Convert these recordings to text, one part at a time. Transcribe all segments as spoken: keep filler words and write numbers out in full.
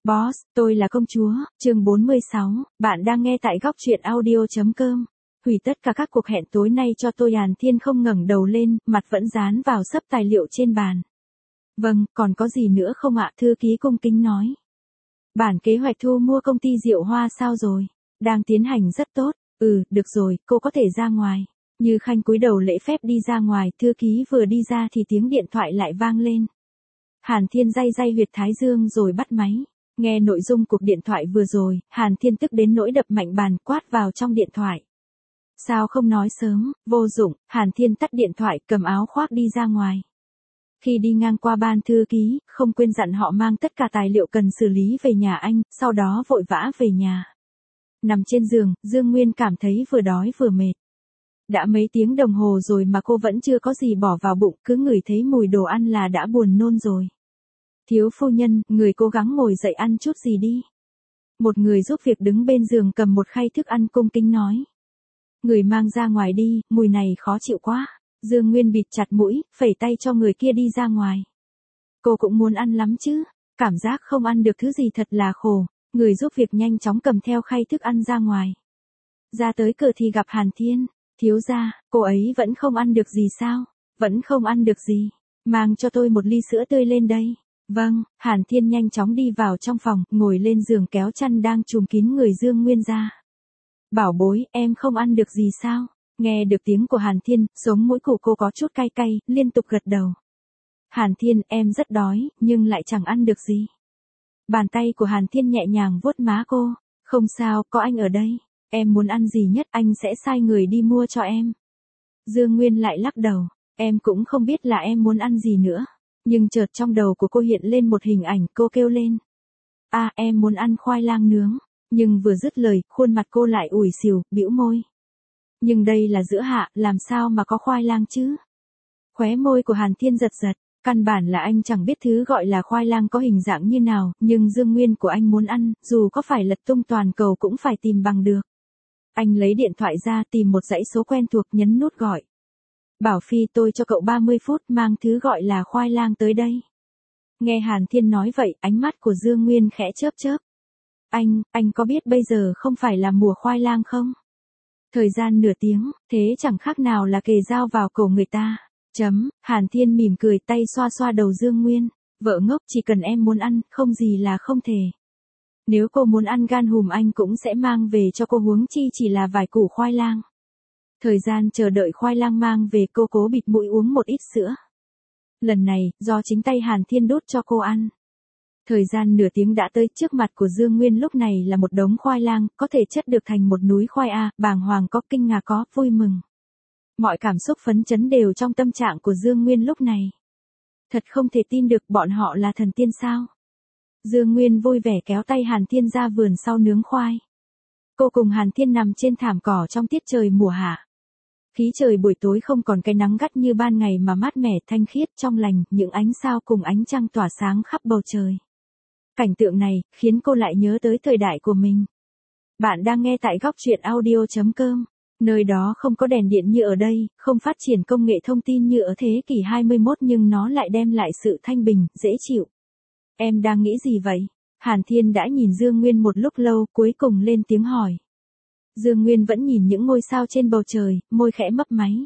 Boss, tôi là công chúa, chương bốn mươi sáu, bạn đang nghe tại góc truyện audio.com. Hủy tất cả các cuộc hẹn tối nay cho tôi. Hàn Thiên không ngẩng đầu lên, mặt vẫn dán vào xấp tài liệu trên bàn. Vâng, còn có gì nữa không ạ? Thư ký cung kính nói. Bản kế hoạch thu mua công ty rượu hoa sao rồi? Đang tiến hành rất tốt. Ừ, được rồi, cô có thể ra ngoài. Như Khanh cúi đầu lễ phép đi ra ngoài, thư ký vừa đi ra thì tiếng điện thoại lại vang lên. Hàn Thiên day day huyệt thái dương rồi bắt máy. Nghe nội dung cuộc điện thoại vừa rồi, Hàn Thiên tức đến nỗi đập mạnh bàn, quát vào trong điện thoại. Sao không nói sớm? Vô dụng. Hàn Thiên tắt điện thoại, cầm áo khoác đi ra ngoài. Khi đi ngang qua ban thư ký, không quên dặn họ mang tất cả tài liệu cần xử lý về nhà anh, sau đó vội vã về nhà. Nằm trên giường, Dương Nguyên cảm thấy vừa đói vừa mệt. Đã mấy tiếng đồng hồ rồi mà cô vẫn chưa có gì bỏ vào bụng, cứ ngửi thấy mùi đồ ăn là đã buồn nôn rồi. Thiếu phu nhân, người cố gắng ngồi dậy ăn chút gì đi. Một người giúp việc đứng bên giường cầm một khay thức ăn cung kính nói. Người mang ra ngoài đi, mùi này khó chịu quá. Dương Nguyên bịt chặt mũi, phẩy tay cho người kia đi ra ngoài. Cô cũng muốn ăn lắm chứ, cảm giác không ăn được thứ gì thật là khổ. Người giúp việc nhanh chóng cầm theo khay thức ăn ra ngoài. Ra tới cửa thì gặp Hàn Thiên. Thiếu gia, cô ấy vẫn không ăn được gì sao? Vẫn không ăn được gì. Mang cho tôi một ly sữa tươi lên đây. Vâng, Hàn Thiên nhanh chóng đi vào trong phòng, ngồi lên giường kéo chăn đang trùm kín người Dương Nguyên ra. Bảo bối, em không ăn được gì sao? Nghe được tiếng của Hàn Thiên, sống mũi của cô có chút cay cay, liên tục gật đầu. Hàn Thiên, em rất đói, nhưng lại chẳng ăn được gì. Bàn tay của Hàn Thiên nhẹ nhàng vuốt má cô. Không sao, có anh ở đây. Em muốn ăn gì nhất anh sẽ sai người đi mua cho em. Dương Nguyên lại lắc đầu. Em cũng không biết là em muốn ăn gì nữa. Nhưng chợt trong đầu của cô hiện lên một hình ảnh, cô kêu lên. À, em muốn ăn khoai lang nướng. Nhưng vừa dứt lời, khuôn mặt cô lại ủi xìu, bĩu môi. Nhưng đây là giữa hạ, làm sao mà có khoai lang chứ? Khóe môi của Hàn Thiên giật giật. Căn bản là anh chẳng biết thứ gọi là khoai lang có hình dạng như nào, nhưng Dương Nguyên của anh muốn ăn, dù có phải lật tung toàn cầu cũng phải tìm bằng được. Anh lấy điện thoại ra tìm một dãy số quen thuộc, nhấn nút gọi. Bảo Phi, tôi cho cậu ba mươi phút mang thứ gọi là khoai lang tới đây. Nghe Hàn Thiên nói vậy, ánh mắt của Dương Nguyên khẽ chớp chớp. Anh, anh có biết bây giờ không phải là mùa khoai lang không? Thời gian nửa tiếng, thế chẳng khác nào là kề dao vào cổ người ta. Chấm, Hàn Thiên mỉm cười, tay xoa xoa đầu Dương Nguyên. Vợ ngốc, chỉ cần em muốn ăn, không gì là không thể. Nếu cô muốn ăn gan hùm anh cũng sẽ mang về cho cô, huống chi chỉ là vài củ khoai lang. Thời gian chờ đợi khoai lang mang về, cô cố bịt mũi uống một ít sữa. Lần này, do chính tay Hàn Thiên đút cho cô ăn. Thời gian nửa tiếng đã tới, trước mặt của Dương Nguyên lúc này là một đống khoai lang, có thể chất được thành một núi khoai a, bàng hoàng có, kinh ngạc có, vui mừng. Mọi cảm xúc phấn chấn đều trong tâm trạng của Dương Nguyên lúc này. Thật không thể tin được, bọn họ là thần tiên sao? Dương Nguyên vui vẻ kéo tay Hàn Thiên ra vườn sau nướng khoai. Cô cùng Hàn Thiên nằm trên thảm cỏ trong tiết trời mùa hạ. Khí trời buổi tối không còn cái nắng gắt như ban ngày mà mát mẻ, thanh khiết, trong lành, những ánh sao cùng ánh trăng tỏa sáng khắp bầu trời. Cảnh tượng này khiến cô lại nhớ tới thời đại của mình. Bạn đang nghe tại góc truyện audio.com. Nơi đó không có đèn điện như ở đây, không phát triển công nghệ thông tin như ở thế kỷ hai mươi mốt, nhưng nó lại đem lại sự thanh bình, dễ chịu. Em đang nghĩ gì vậy? Hàn Thiên đã nhìn Dương Nguyên một lúc lâu, cuối cùng lên tiếng hỏi. Dương Nguyên vẫn nhìn những ngôi sao trên bầu trời, môi khẽ mấp máy.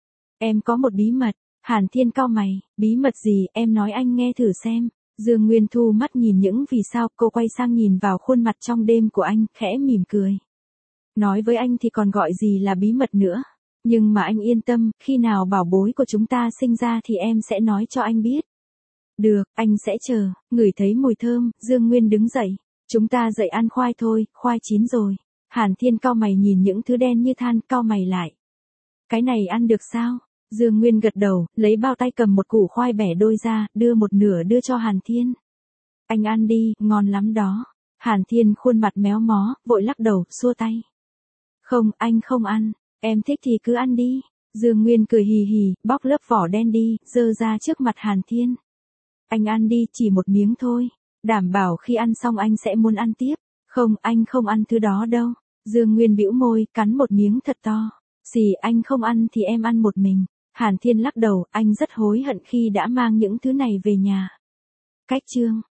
Em có một bí mật. Hàn Thiên cau mày. Bí mật gì, em nói anh nghe thử xem. Dương Nguyên thu mắt nhìn những vì sao, cô quay sang nhìn vào khuôn mặt trong đêm của anh, khẽ mỉm cười. Nói với anh thì còn gọi gì là bí mật nữa. Nhưng mà anh yên tâm, khi nào bảo bối của chúng ta sinh ra thì em sẽ nói cho anh biết. Được, anh sẽ chờ. Ngửi thấy mùi thơm, Dương Nguyên đứng dậy. Chúng ta dậy ăn khoai thôi, khoai chín rồi. Hàn Thiên cau mày nhìn những thứ đen như than, cau mày lại. Cái này ăn được sao? Dương Nguyên gật đầu, lấy bao tay cầm một củ khoai bẻ đôi ra, đưa một nửa đưa cho Hàn Thiên. Anh ăn đi, ngon lắm đó. Hàn Thiên khuôn mặt méo mó, vội lắc đầu, xua tay. Không, anh không ăn. Em thích thì cứ ăn đi. Dương Nguyên cười hì hì, bóc lớp vỏ đen đi, giơ ra trước mặt Hàn Thiên. Anh ăn đi, chỉ một miếng thôi. Đảm bảo khi ăn xong anh sẽ muốn ăn tiếp. Không, anh không ăn thứ đó đâu. Dương Nguyên bĩu môi, cắn một miếng thật to. Xì, anh không ăn thì em ăn một mình. Hàn Thiên lắc đầu, anh rất hối hận khi đã mang những thứ này về nhà. Cách chương.